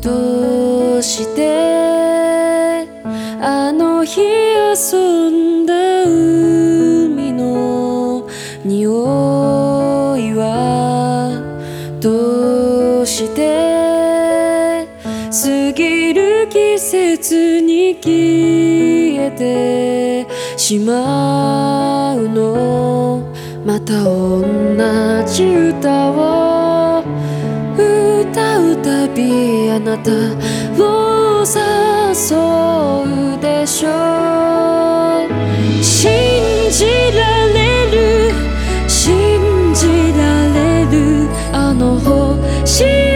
どうしてあの日遊んだ海の匂いはどうして過ぎる季節に消えてしまうの。また同じ歌を歌うたびあなたを誘うでしょう。信じられる信じられるあの星